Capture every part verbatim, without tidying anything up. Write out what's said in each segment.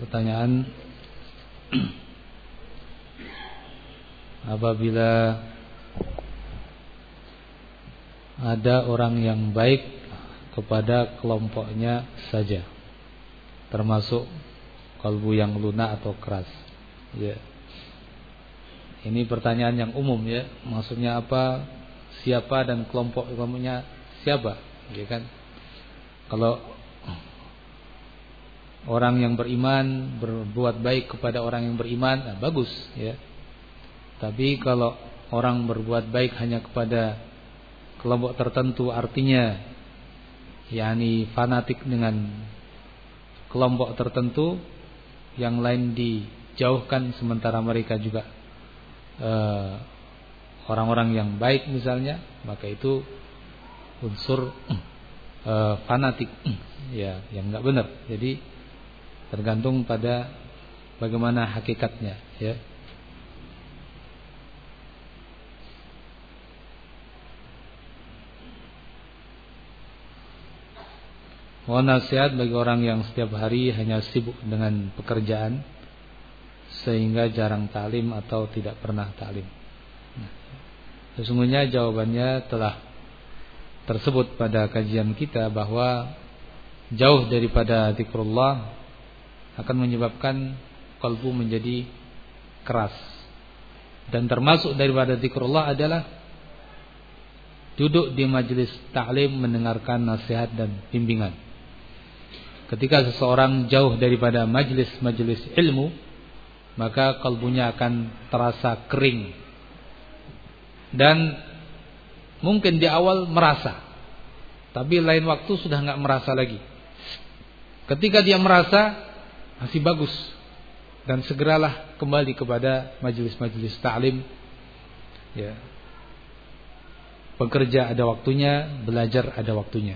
Pertanyaan, apabila ada orang yang baik kepada kelompoknya saja, termasuk kalbu yang lunak atau keras, ya. Ini pertanyaan yang umum, ya. Maksudnya apa? Siapa dan kelompok kelompoknya siapa, ya kan? Kalau orang yang beriman berbuat baik kepada orang yang beriman, nah bagus, ya. Tapi kalau orang berbuat baik hanya kepada kelompok tertentu, artinya yakni fanatik dengan kelompok tertentu, yang lain dijauhkan sementara mereka juga eh, orang-orang yang baik misalnya, maka itu unsur eh, fanatik, ya, yang enggak benar. Jadi tergantung pada bagaimana hakikatnya, ya. Mohon nasihat bagi orang yang setiap hari hanya sibuk dengan pekerjaan sehingga jarang taklim atau tidak pernah taklim. Nah, sesungguhnya jawabannya telah tersebut pada kajian kita bahwa jauh daripada zikrullah akan menyebabkan kalbu menjadi keras. Dan termasuk daripada zikrullah adalah duduk di majelis taklim mendengarkan nasihat dan bimbingan. Ketika seseorang jauh daripada majelis-majelis ilmu, maka kalbunya akan terasa kering. Dan mungkin di awal merasa, tapi lain waktu sudah enggak merasa lagi. Ketika dia merasa masih bagus, dan segeralah kembali kepada majelis-majelis ta'lim, ya. Bekerja ada waktunya, belajar ada waktunya.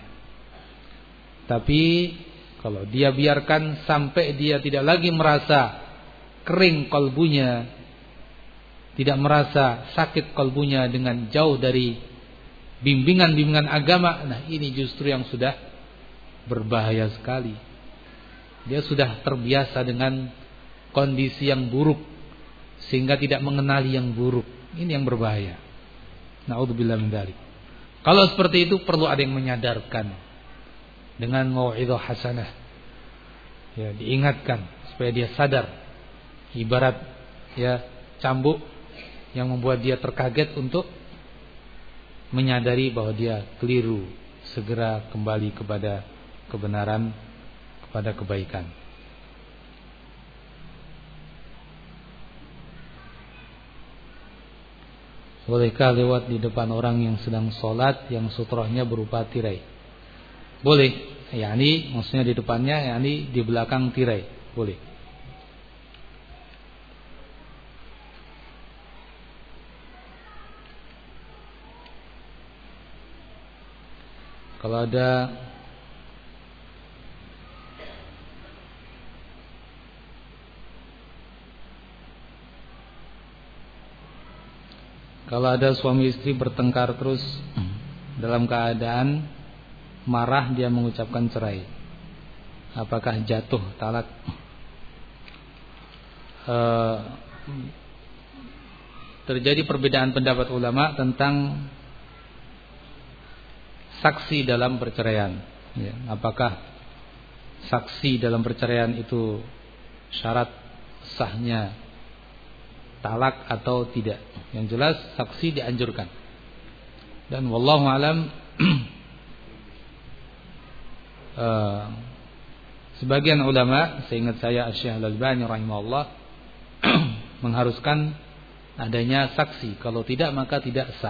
Tapi kalau dia biarkan sampai dia tidak lagi merasa kering kalbunya, tidak merasa sakit kalbunya dengan jauh dari bimbingan-bimbingan agama, nah ini justru yang sudah berbahaya sekali. Dia sudah terbiasa dengan kondisi yang buruk sehingga tidak mengenali yang buruk. Ini yang berbahaya. Na'udzubillah min dzalik. Kalau seperti itu perlu ada yang menyadarkan dengan mau'izah hasanah. Ya, diingatkan supaya dia sadar. Ibarat ya cambuk yang membuat dia terkaget untuk menyadari bahwa dia keliru, segera kembali kepada kebenaran, pada kebaikan. Bolehkah lewat di depan orang yang sedang sholat yang sutrahnya berupa tirai? Boleh, yakni maksudnya di depannya, yakni di belakang tirai, boleh. Kalau ada Kalau ada suami istri bertengkar terus, dalam keadaan marah dia mengucapkan cerai, apakah jatuh talak? E, terjadi perbedaan pendapat ulama tentang saksi dalam perceraian, ya, apakah saksi dalam perceraian itu syarat sahnya talak atau tidak. Yang jelas saksi dianjurkan. Dan wallahu alam uh, sebagian ulama, seingat saya Syekh Al-Albani rahimahullah mengharuskan adanya saksi. Kalau tidak maka tidak sah.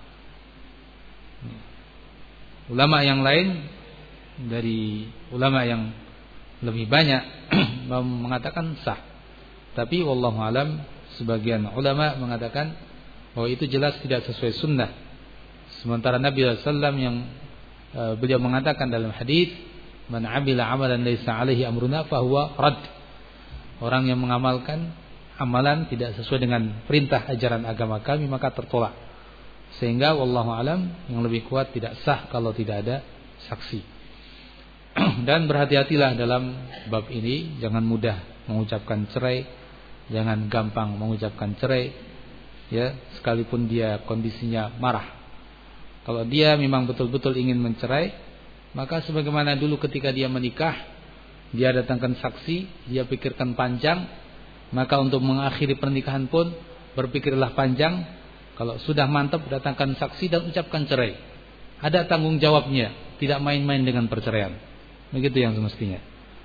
Ulama yang lain dari ulama yang lebih banyak mengatakan sah. Tapi wallahu alam sebagian ulama mengatakan bahwa itu jelas tidak sesuai sunnah. Sementara Nabi sallallahu alaihi wasallam yang uh, beliau mengatakan dalam hadis, "Man 'amila 'amalan laisa 'alaihi amruna fahuwa rad." Orang yang mengamalkan amalan tidak sesuai dengan perintah ajaran agama kami maka tertolak. Sehingga wallahu alam yang lebih kuat tidak sah kalau tidak ada saksi. Dan berhati-hatilah dalam bab ini, jangan mudah mengucapkan cerai, jangan gampang mengucapkan cerai, ya, sekalipun dia kondisinya marah. Kalau dia memang betul-betul ingin mencerai, maka sebagaimana dulu ketika dia menikah, dia datangkan saksi, dia pikirkan panjang, maka untuk mengakhiri pernikahan pun berpikirlah panjang. Kalau sudah mantap, datangkan saksi dan ucapkan cerai. Ada tanggung jawabnya, tidak main-main dengan perceraian. Begitu yang semestinya.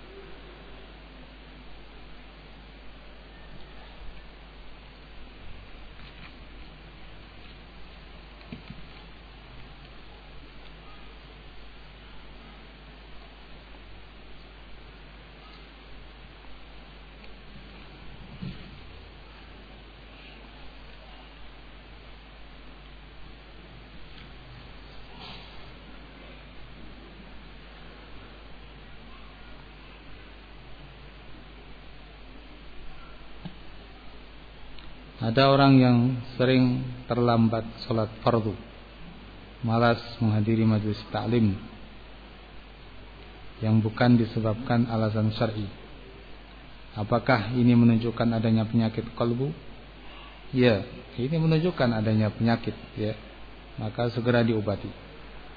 Ada orang yang sering terlambat sholat fardu, malas menghadiri majelis taklim yang bukan disebabkan alasan syar'i. Apakah ini menunjukkan adanya penyakit qalbu? Ya, ini menunjukkan adanya penyakit, ya. Maka segera diobati.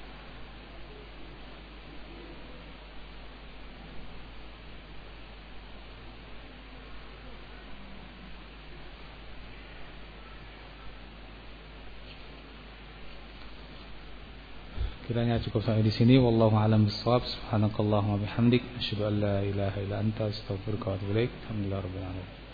Kiranya cukup sampai di sini. Wallahu a'lam bishawab. Subhanakallahumma bihamdik, asyhadu an la ilaha illa anta, astaghfiruka wa atubu ilaik. Alhamdulillahirabbil alamin.